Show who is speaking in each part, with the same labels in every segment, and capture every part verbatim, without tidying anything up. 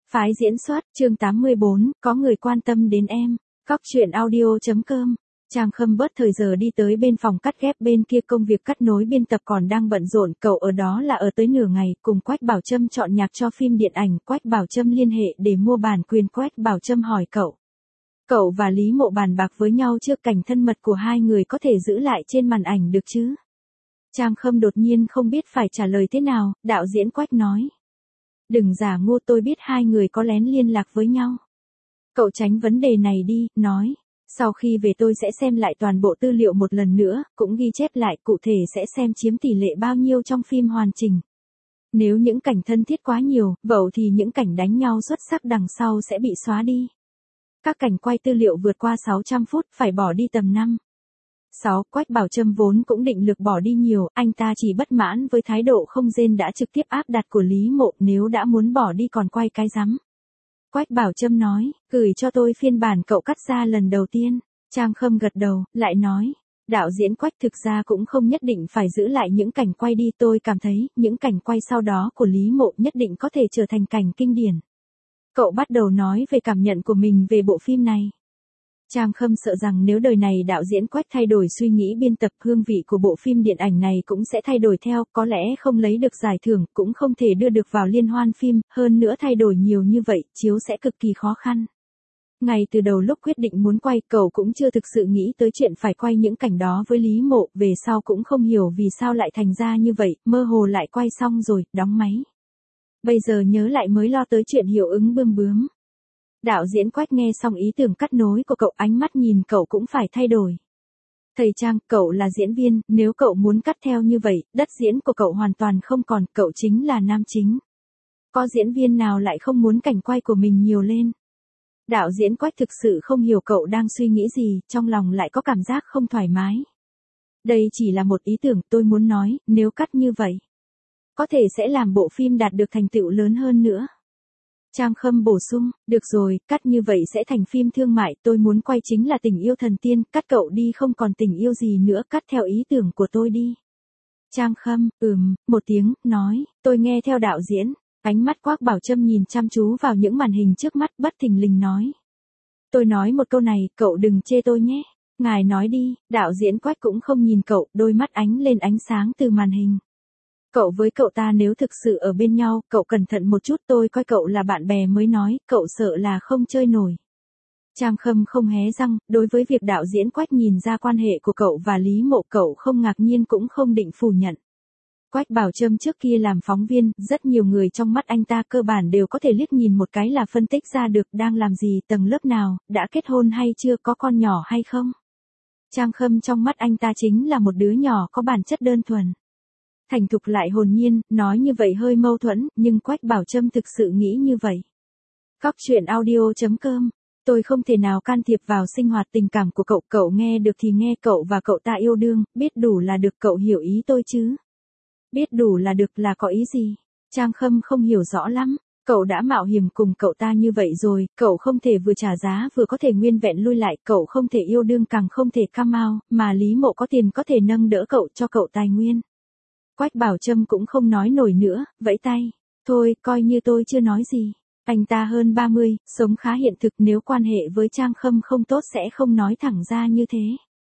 Speaker 1: Phái diễn xuất, chương tám mươi bốn, có người quan tâm đến em. Cóc truyện audio.com. Trang Khâm bớt thời giờ đi tới bên phòng cắt ghép bên kia, công việc cắt nối biên tập còn đang bận rộn, cậu ở đó là ở tới nửa ngày, cùng Quách Bảo Trâm chọn nhạc cho phim điện ảnh. Quách Bảo Trâm liên hệ để mua bản quyền. Quách Bảo Trâm hỏi cậu. Cậu và Lý Mộ bàn bạc với nhau trước, cảnh thân mật của hai người có thể giữ lại trên màn ảnh được chứ? Trang Khâm đột nhiên không biết phải trả lời thế nào. Đạo diễn Quách nói. Đừng giả ngu, tôi biết hai người có lén liên lạc với nhau. Cậu tránh vấn đề này đi, nói. Sau khi về tôi sẽ xem lại toàn bộ tư liệu một lần nữa, cũng ghi chép lại cụ thể sẽ xem chiếm tỷ lệ bao nhiêu trong phim hoàn chỉnh. Nếu những cảnh thân thiết quá nhiều, vẩu thì những cảnh đánh nhau xuất sắc đằng sau sẽ bị xóa đi. Các cảnh quay tư liệu vượt qua sáu trăm phút, phải bỏ đi tầm năm. sáu. Quách Bảo Trâm vốn cũng định lực bỏ đi nhiều, anh ta chỉ bất mãn với thái độ không rên đã trực tiếp áp đặt của Lý Mộ, nếu đã muốn bỏ đi còn quay cái rắm. Quách Bảo Trâm nói, gửi cho tôi phiên bản cậu cắt ra lần đầu tiên. Trang Khâm gật đầu, lại nói, đạo diễn Quách thực ra cũng không nhất định phải giữ lại những cảnh quay đi, tôi cảm thấy những cảnh quay sau đó của Lý Mộ nhất định có thể trở thành cảnh kinh điển. Cậu bắt đầu nói về cảm nhận của mình về bộ phim này. Trang Khâm sợ rằng nếu đời này đạo diễn Quách thay đổi suy nghĩ biên tập, hương vị của bộ phim điện ảnh này cũng sẽ thay đổi theo, có lẽ không lấy được giải thưởng, cũng không thể đưa được vào liên hoan phim, hơn nữa thay đổi nhiều như vậy, chiếu sẽ cực kỳ khó khăn. Ngay từ đầu lúc quyết định muốn quay, cậu cũng chưa thực sự nghĩ tới chuyện phải quay những cảnh đó với Lý Mộ, về sau cũng không hiểu vì sao lại thành ra như vậy, mơ hồ lại quay xong rồi, đóng máy. Bây giờ nhớ lại mới lo tới chuyện hiệu ứng bươm bướm. Đạo diễn Quách nghe xong ý tưởng cắt nối của cậu, ánh mắt nhìn cậu cũng phải thay đổi. Thầy Trang, cậu là diễn viên, nếu cậu muốn cắt theo như vậy, đất diễn của cậu hoàn toàn không còn, cậu chính là nam chính. Có diễn viên nào lại không muốn cảnh quay của mình nhiều lên? Đạo diễn Quách thực sự không hiểu cậu đang suy nghĩ gì, trong lòng lại có cảm giác không thoải mái. Đây chỉ là một ý tưởng, tôi muốn nói, nếu cắt như vậy, có thể sẽ làm bộ phim đạt được thành tựu lớn hơn nữa. Trang Khâm bổ sung, được rồi, cắt như vậy sẽ thành phim thương mại, tôi muốn quay chính là tình yêu thần tiên, cắt cậu đi không còn tình yêu gì nữa, cắt theo ý tưởng của tôi đi. Trang Khâm, ừm, một tiếng, nói, tôi nghe theo đạo diễn. Ánh mắt Quách Bảo Trâm nhìn chăm chú vào những màn hình trước mắt, bất thình lình nói. Tôi nói một câu này, cậu đừng chê tôi nhé. Ngài nói đi, đạo diễn Quách cũng không nhìn cậu, đôi mắt ánh lên ánh sáng từ màn hình. Cậu với cậu ta nếu thực sự ở bên nhau, cậu cẩn thận một chút, tôi coi cậu là bạn bè mới nói, cậu sợ là không chơi nổi. Trang Khâm không hé răng, đối với việc đạo diễn Quách nhìn ra quan hệ của cậu và Lý Mộ, cậu không ngạc nhiên cũng không định phủ nhận. Quách Bảo Trâm trước kia làm phóng viên, rất nhiều người trong mắt anh ta cơ bản đều có thể liếc nhìn một cái là phân tích ra được đang làm gì, tầng lớp nào, đã kết hôn hay chưa, có con nhỏ hay không. Trang Khâm trong mắt anh ta chính là một đứa nhỏ có bản chất đơn thuần. Thành thục lại hồn nhiên, nói như vậy hơi mâu thuẫn, nhưng Quách Bảo Trâm thực sự nghĩ như vậy. Cóc truyện audio.com. Tôi không thể nào can thiệp vào sinh hoạt tình cảm của cậu, cậu nghe được thì nghe, cậu và cậu ta yêu đương, biết đủ là được, cậu hiểu ý tôi chứ. Biết đủ là được là có ý gì? Trang Khâm không hiểu rõ lắm. Cậu đã mạo hiểm cùng cậu ta như vậy rồi, cậu không thể vừa trả giá vừa có thể nguyên vẹn lui lại, cậu không thể yêu đương càng không thể come out, mà Lý Mộ có tiền có thể nâng đỡ cậu, cho cậu tài nguyên. Quách Bảo Trâm cũng không nói nổi nữa, vẫy tay. Thôi, coi như tôi chưa nói gì. Anh ta hơn ba mươi, sống khá hiện thực, nếu quan hệ với Trang Khâm không tốt sẽ không nói thẳng ra như thế.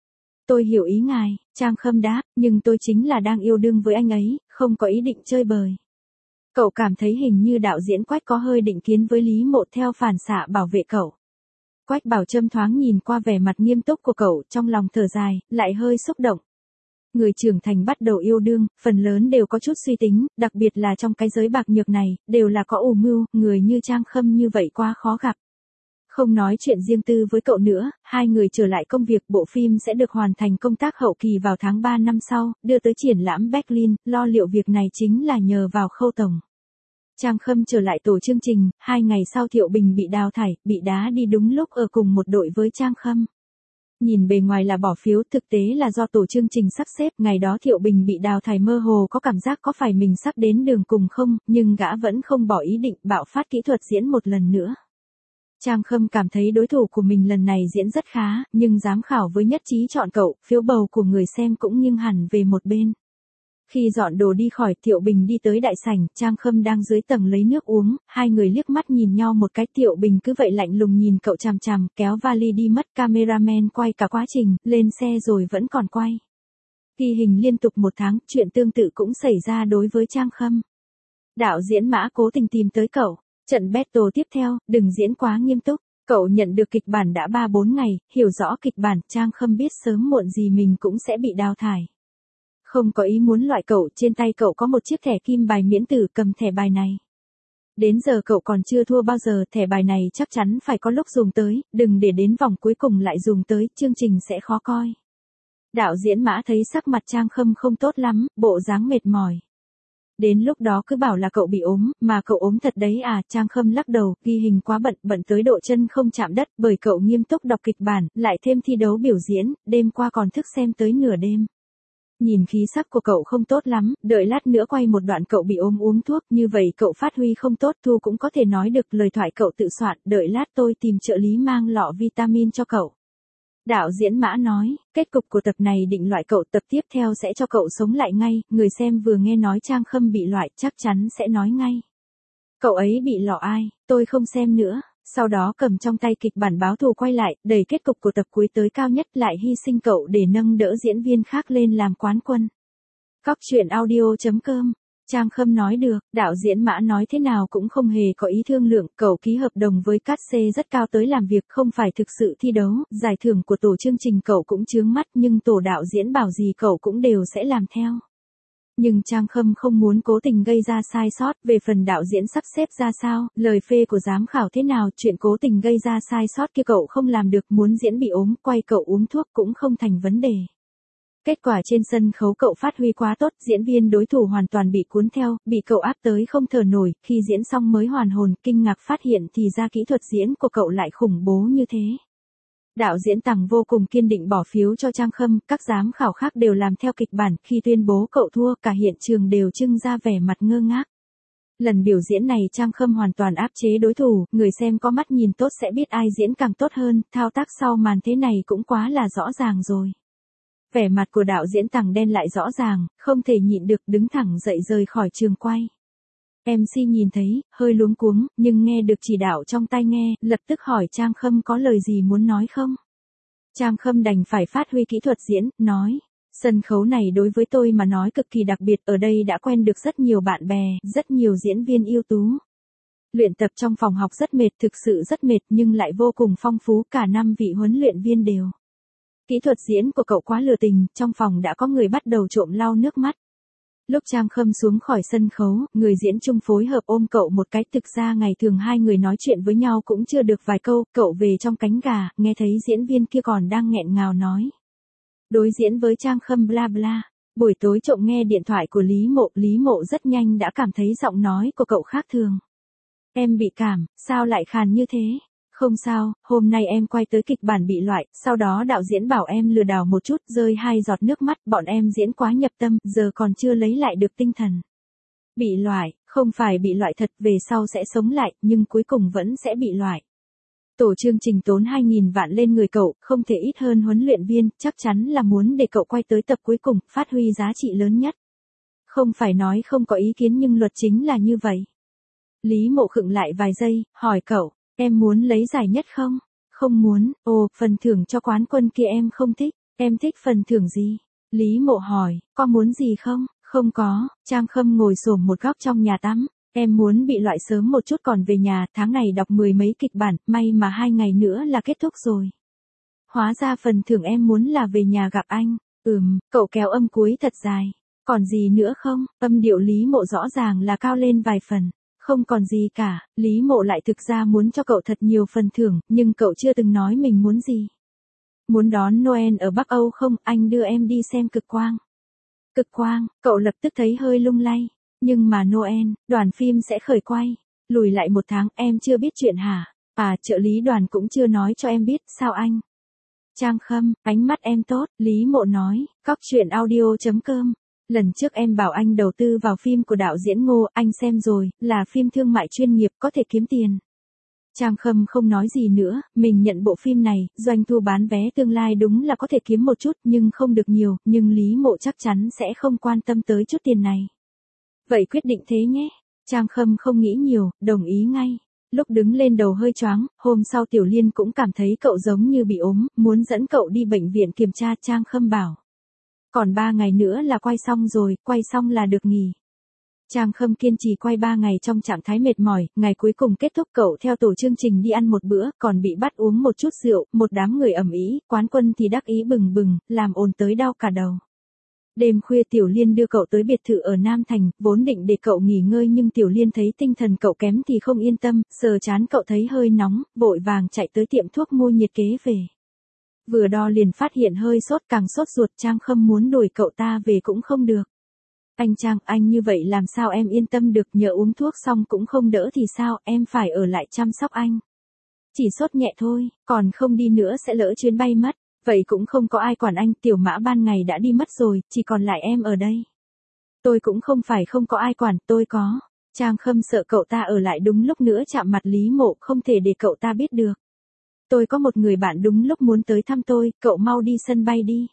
Speaker 1: Tôi hiểu ý ngài, Trang Khâm đáp, nhưng tôi chính là đang yêu đương với anh ấy, không có ý định chơi bời. Cậu cảm thấy hình như đạo diễn Quách có hơi định kiến với Lý Mộ theo phản xạ bảo vệ cậu. Quách Bảo Trâm thoáng nhìn qua vẻ mặt nghiêm túc của cậu, trong lòng thở dài, lại hơi xúc động. Người trưởng thành bắt đầu yêu đương, phần lớn đều có chút suy tính, đặc biệt là trong cái giới bạc nhược này, đều là có ủ mưu, người như Trang Khâm như vậy quá khó gặp. Không nói chuyện riêng tư với cậu nữa, hai người trở lại công việc, bộ phim sẽ được hoàn thành công tác hậu kỳ vào tháng ba năm sau, đưa tới triển lãm Berlin, lo liệu việc này chính là nhờ vào Khâu tổng. Trang Khâm trở lại tổ chương trình, hai ngày sau Thiệu Bình bị đào thải, bị đá đi đúng lúc ở cùng một đội với Trang Khâm. Nhìn bề ngoài là bỏ phiếu, thực tế là do tổ chương trình sắp xếp, ngày đó Thiệu Bình bị đào thải mơ hồ có cảm giác có phải mình sắp đến đường cùng không, nhưng gã vẫn không bỏ ý định bạo phát kỹ thuật diễn một lần nữa. Trang Khâm cảm thấy đối thủ của mình lần này diễn rất khá, nhưng giám khảo với nhất trí chọn cậu, phiếu bầu của người xem cũng nghiêng hẳn về một bên. Khi dọn đồ đi khỏi, Thiệu Bình đi tới đại sảnh, Trang Khâm đang dưới tầng lấy nước uống, hai người liếc mắt nhìn nhau một cái, Thiệu Bình cứ vậy lạnh lùng nhìn cậu chằm chằm, kéo vali đi mất, cameraman quay cả quá trình, lên xe rồi vẫn còn quay. Ghi hình liên tục một tháng, chuyện tương tự cũng xảy ra đối với Trang Khâm. Đạo diễn Mã cố tình tìm tới cậu, trận battle tiếp theo, đừng diễn quá nghiêm túc. Cậu nhận được kịch bản đã ba bốn ngày, hiểu rõ kịch bản, Trang Khâm biết sớm muộn gì mình cũng sẽ bị đào thải. Không có ý muốn loại cậu, trên tay cậu có một chiếc thẻ kim bài miễn tử, cầm thẻ bài này. Đến giờ cậu còn chưa thua bao giờ, thẻ bài này chắc chắn phải có lúc dùng tới, đừng để đến vòng cuối cùng lại dùng tới, chương trình sẽ khó coi. Đạo diễn Mã thấy sắc mặt Trang Khâm không tốt lắm, bộ dáng mệt mỏi. Đến lúc đó cứ bảo là cậu bị ốm, mà cậu ốm thật đấy à, Trang Khâm lắc đầu, ghi hình quá bận, bận tới độ chân không chạm đất, bởi cậu nghiêm túc đọc kịch bản, lại thêm thi đấu biểu diễn, đêm qua còn thức xem tới nửa đêm. Nhìn khí sắc của cậu không tốt lắm, đợi lát nữa quay một đoạn cậu bị ốm uống thuốc, như vậy cậu phát huy không tốt, Thu cũng có thể nói được lời thoại cậu tự soạn, đợi lát tôi tìm trợ lý mang lọ vitamin cho cậu. Đạo diễn Mã nói, kết cục của tập này định loại cậu, tập tiếp theo sẽ cho cậu sống lại ngay, người xem vừa nghe nói Trang Khâm bị loại chắc chắn sẽ nói ngay. Cậu ấy bị lọ ai, tôi không xem nữa, sau đó cầm trong tay kịch bản báo thù quay lại, đẩy kết cục của tập cuối tới cao nhất, lại hy sinh cậu để nâng đỡ diễn viên khác lên làm quán quân. Cóc truyện audio chấm com. Trang Khâm nói được, đạo diễn Mã nói thế nào cũng không hề có ý thương lượng, cậu ký hợp đồng với cát xê rất cao tới làm việc, không phải thực sự thi đấu, giải thưởng của tổ chương trình cậu cũng chướng mắt, nhưng tổ đạo diễn bảo gì cậu cũng đều sẽ làm theo. Nhưng Trang Khâm không muốn cố tình gây ra sai sót, về phần đạo diễn sắp xếp ra sao, lời phê của giám khảo thế nào, chuyện cố tình gây ra sai sót kia cậu không làm được, muốn diễn bị ốm, quay cậu uống thuốc cũng không thành vấn đề. Kết quả trên sân khấu cậu phát huy quá tốt, diễn viên đối thủ hoàn toàn bị cuốn theo, bị cậu áp tới không thở nổi, khi diễn xong mới hoàn hồn, kinh ngạc phát hiện thì ra kỹ thuật diễn của cậu lại khủng bố như thế. Đạo diễn Tằng vô cùng kiên định bỏ phiếu cho Trang Khâm, các giám khảo khác đều làm theo kịch bản, khi tuyên bố cậu thua, cả hiện trường đều trưng ra vẻ mặt ngơ ngác. Lần biểu diễn này Trang Khâm hoàn toàn áp chế đối thủ, người xem có mắt nhìn tốt sẽ biết ai diễn càng tốt hơn, thao tác sau màn thế này cũng quá là rõ ràng rồi. Vẻ mặt của đạo diễn Tằng đen lại rõ ràng, không thể nhịn được đứng thẳng dậy rời khỏi trường quay. em xê nhìn thấy, hơi luống cuống, nhưng nghe được chỉ đạo trong tai nghe, lập tức hỏi Trang Khâm có lời gì muốn nói không? Trang Khâm đành phải phát huy kỹ thuật diễn, nói, sân khấu này đối với tôi mà nói cực kỳ đặc biệt, ở đây đã quen được rất nhiều bạn bè, rất nhiều diễn viên ưu tú. Luyện tập trong phòng học rất mệt, thực sự rất mệt nhưng lại vô cùng phong phú, cả năm vị huấn luyện viên đều. Kỹ thuật diễn của cậu quá lừa tình, trong phòng đã có người bắt đầu trộm lau nước mắt. Lúc Trang Khâm xuống khỏi sân khấu, người diễn chung phối hợp ôm cậu một cái, thực ra ngày thường hai người nói chuyện với nhau cũng chưa được vài câu, cậu về trong cánh gà, nghe thấy diễn viên kia còn đang nghẹn ngào nói. Đối diễn với Trang Khâm bla bla, buổi tối trộm nghe điện thoại của Lý Mộ, Lý Mộ rất nhanh đã cảm thấy giọng nói của cậu khác thường. Em bị cảm, sao lại khàn như thế? Không sao, hôm nay em quay tới kịch bản bị loại, sau đó đạo diễn bảo em lừa đảo một chút, rơi hai giọt nước mắt, bọn em diễn quá nhập tâm, giờ còn chưa lấy lại được tinh thần. Bị loại, không phải bị loại thật, về sau sẽ sống lại, nhưng cuối cùng vẫn sẽ bị loại. Tổ chương trình tốn hai nghìn vạn lên người cậu, không thể ít hơn huấn luyện viên, chắc chắn là muốn để cậu quay tới tập cuối cùng, phát huy giá trị lớn nhất. Không phải nói không có ý kiến nhưng luật chính là như vậy. Lý Mộ khựng lại vài giây, hỏi cậu. Em muốn lấy giải nhất không? Không muốn, ồ, phần thưởng cho quán quân kia em không thích, em thích phần thưởng gì? Lý Mộ hỏi, có muốn gì không? Không có, Trang Khâm ngồi xổm một góc trong nhà tắm, em muốn bị loại sớm một chút còn về nhà, tháng này đọc mười mấy kịch bản, may mà hai ngày nữa là kết thúc rồi. Hóa ra phần thưởng em muốn là về nhà gặp anh, ừm, cậu kéo âm cuối thật dài, còn gì nữa không? Âm điệu Lý Mộ rõ ràng là cao lên vài phần. Không còn gì cả, Lý Mộ lại thực ra muốn cho cậu thật nhiều phần thưởng, nhưng cậu chưa từng nói mình muốn gì. Muốn đón Noel ở Bắc Âu không, anh đưa em đi xem Cực Quang. Cực Quang, cậu lập tức thấy hơi lung lay. Nhưng mà Noel, đoàn phim sẽ khởi quay. Lùi lại một tháng, em chưa biết chuyện hả? À, trợ lý đoàn cũng chưa nói cho em biết, sao anh? Trang Khâm, ánh mắt em tốt, Lý Mộ nói, cóc truyện audio chấm com. Lần trước em bảo anh đầu tư vào phim của đạo diễn Ngô, anh xem rồi, là phim thương mại chuyên nghiệp, có thể kiếm tiền. Trang Khâm không nói gì nữa, mình nhận bộ phim này, doanh thu bán vé tương lai đúng là có thể kiếm một chút nhưng không được nhiều, nhưng Lý Mộ chắc chắn sẽ không quan tâm tới chút tiền này. Vậy quyết định thế nhé. Trang Khâm không nghĩ nhiều, đồng ý ngay. Lúc đứng lên đầu hơi choáng, hôm sau Tiểu Liên cũng cảm thấy cậu giống như bị ốm, muốn dẫn cậu đi bệnh viện kiểm tra. Trang Khâm bảo. Còn ba ngày nữa là quay xong rồi, quay xong là được nghỉ. Trang Khâm kiên trì quay ba ngày trong trạng thái mệt mỏi, ngày cuối cùng kết thúc cậu theo tổ chương trình đi ăn một bữa, còn bị bắt uống một chút rượu, một đám người ầm ĩ, quán quân thì đắc ý bừng bừng, làm ồn tới đau cả đầu. Đêm khuya Tiểu Liên đưa cậu tới biệt thự ở Nam Thành, vốn định để cậu nghỉ ngơi nhưng Tiểu Liên thấy tinh thần cậu kém thì không yên tâm, sờ trán cậu thấy hơi nóng, vội vàng chạy tới tiệm thuốc mua nhiệt kế về. Vừa đo liền phát hiện hơi sốt, càng sốt ruột. Trang Khâm muốn đuổi cậu ta về cũng không được. Anh Trang, anh như vậy làm sao em yên tâm được, nhỡ uống thuốc xong cũng không đỡ thì sao, em phải ở lại chăm sóc anh. Chỉ sốt nhẹ thôi, còn không đi nữa sẽ lỡ chuyến bay mất. Vậy cũng không có ai quản anh, Tiểu Mã ban ngày đã đi mất rồi, chỉ còn lại em ở đây. Tôi cũng không phải không có ai quản, tôi có. Trang Khâm sợ cậu ta ở lại đúng lúc nữa chạm mặt Lý Mộ, không thể để cậu ta biết được. Tôi có một người bạn đúng lúc muốn tới thăm tôi, cậu mau đi sân bay đi.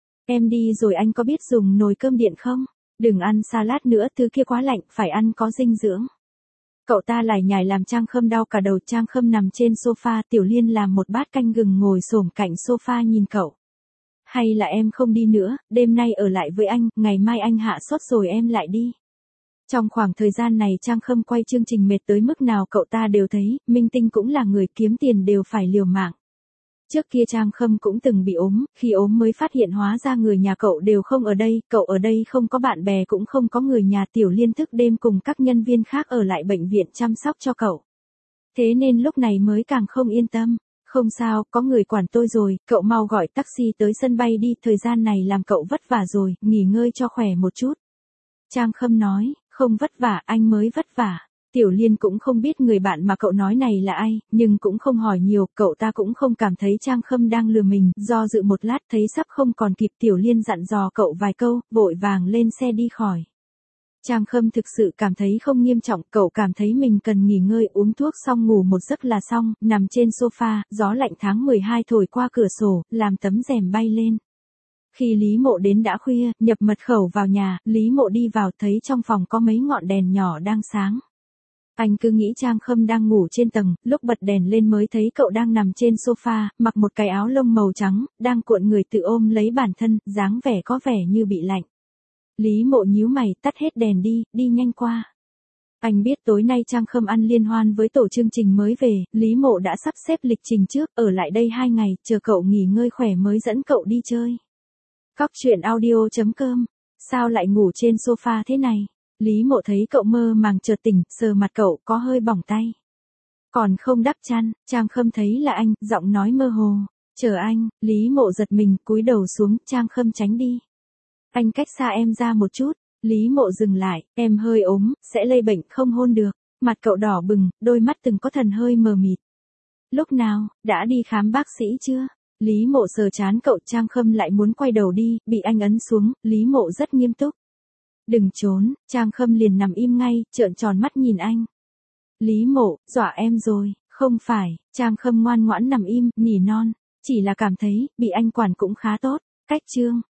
Speaker 1: Em đi rồi anh có biết dùng nồi cơm điện không? Đừng ăn salad nữa, thứ kia quá lạnh, phải ăn có dinh dưỡng. Cậu ta lải nhải làm Trang Khâm đau cả đầu. Trang Khâm nằm trên sofa, Tiểu Liên làm một bát canh gừng ngồi xổm cạnh sofa nhìn cậu. Hay là em không đi nữa, đêm nay ở lại với anh, ngày mai anh hạ sốt rồi em lại đi. Trong khoảng thời gian này Trang Khâm quay chương trình mệt tới mức nào cậu ta đều thấy, minh tinh cũng là người kiếm tiền đều phải liều mạng. Trước kia Trang Khâm cũng từng bị ốm, khi ốm mới phát hiện hóa ra người nhà cậu đều không ở đây, cậu ở đây không có bạn bè cũng không có người nhà. Tiểu Liên thức đêm cùng các nhân viên khác ở lại bệnh viện chăm sóc cho cậu. Thế nên lúc này mới càng không yên tâm. Không sao, có người quản tôi rồi, cậu mau gọi taxi tới sân bay đi, thời gian này làm cậu vất vả rồi, nghỉ ngơi cho khỏe một chút. Trang Khâm nói, không vất vả, anh mới vất vả. Tiểu Liên cũng không biết người bạn mà cậu nói này là ai, nhưng cũng không hỏi nhiều, cậu ta cũng không cảm thấy Trang Khâm đang lừa mình, do dự một lát thấy sắp không còn kịp. Tiểu Liên dặn dò cậu vài câu, vội vàng lên xe đi khỏi. Trang Khâm thực sự cảm thấy không nghiêm trọng, cậu cảm thấy mình cần nghỉ ngơi, uống thuốc xong ngủ một giấc là xong, nằm trên sofa, gió lạnh tháng mười hai thổi qua cửa sổ, làm tấm rèm bay lên. Khi Lý Mộ đến đã khuya, nhập mật khẩu vào nhà, Lý Mộ đi vào thấy trong phòng có mấy ngọn đèn nhỏ đang sáng. Anh cứ nghĩ Trang Khâm đang ngủ trên tầng, lúc bật đèn lên mới thấy cậu đang nằm trên sofa, mặc một cái áo lông màu trắng, đang cuộn người tự ôm lấy bản thân, dáng vẻ có vẻ như bị lạnh. Lý Mộ nhíu mày, tắt hết đèn đi, đi nhanh qua. Anh biết tối nay Trang Khâm ăn liên hoan với tổ chương trình mới về, Lý Mộ đã sắp xếp lịch trình trước, ở lại đây hai ngày, chờ cậu nghỉ ngơi khỏe mới dẫn cậu đi chơi. Cóc truyện audio chấm com. Sao lại ngủ trên sofa thế này? Lý Mộ thấy cậu mơ màng chợt tỉnh, sờ mặt cậu, có hơi bỏng tay. Còn không đắp chăn. Trang Khâm thấy là anh, giọng nói mơ hồ. Chờ anh. Lý Mộ giật mình, cúi đầu xuống. Trang Khâm tránh đi. Anh cách xa em ra một chút. Lý Mộ dừng lại, em hơi ốm, sẽ lây bệnh, không hôn được. Mặt cậu đỏ bừng, đôi mắt từng có thần hơi mờ mịt. Lúc nào, đã đi khám bác sĩ chưa? Lý Mộ sờ trán cậu. Trang Khâm lại muốn quay đầu đi, bị anh ấn xuống. Lý Mộ rất nghiêm túc. Đừng trốn. Trang Khâm liền nằm im ngay, trợn tròn mắt nhìn anh. Lý Mộ, dọa em rồi. Không phải. Trang Khâm ngoan ngoãn nằm im, nỉ non. Chỉ là cảm thấy, bị anh quản cũng khá tốt. Cách chương.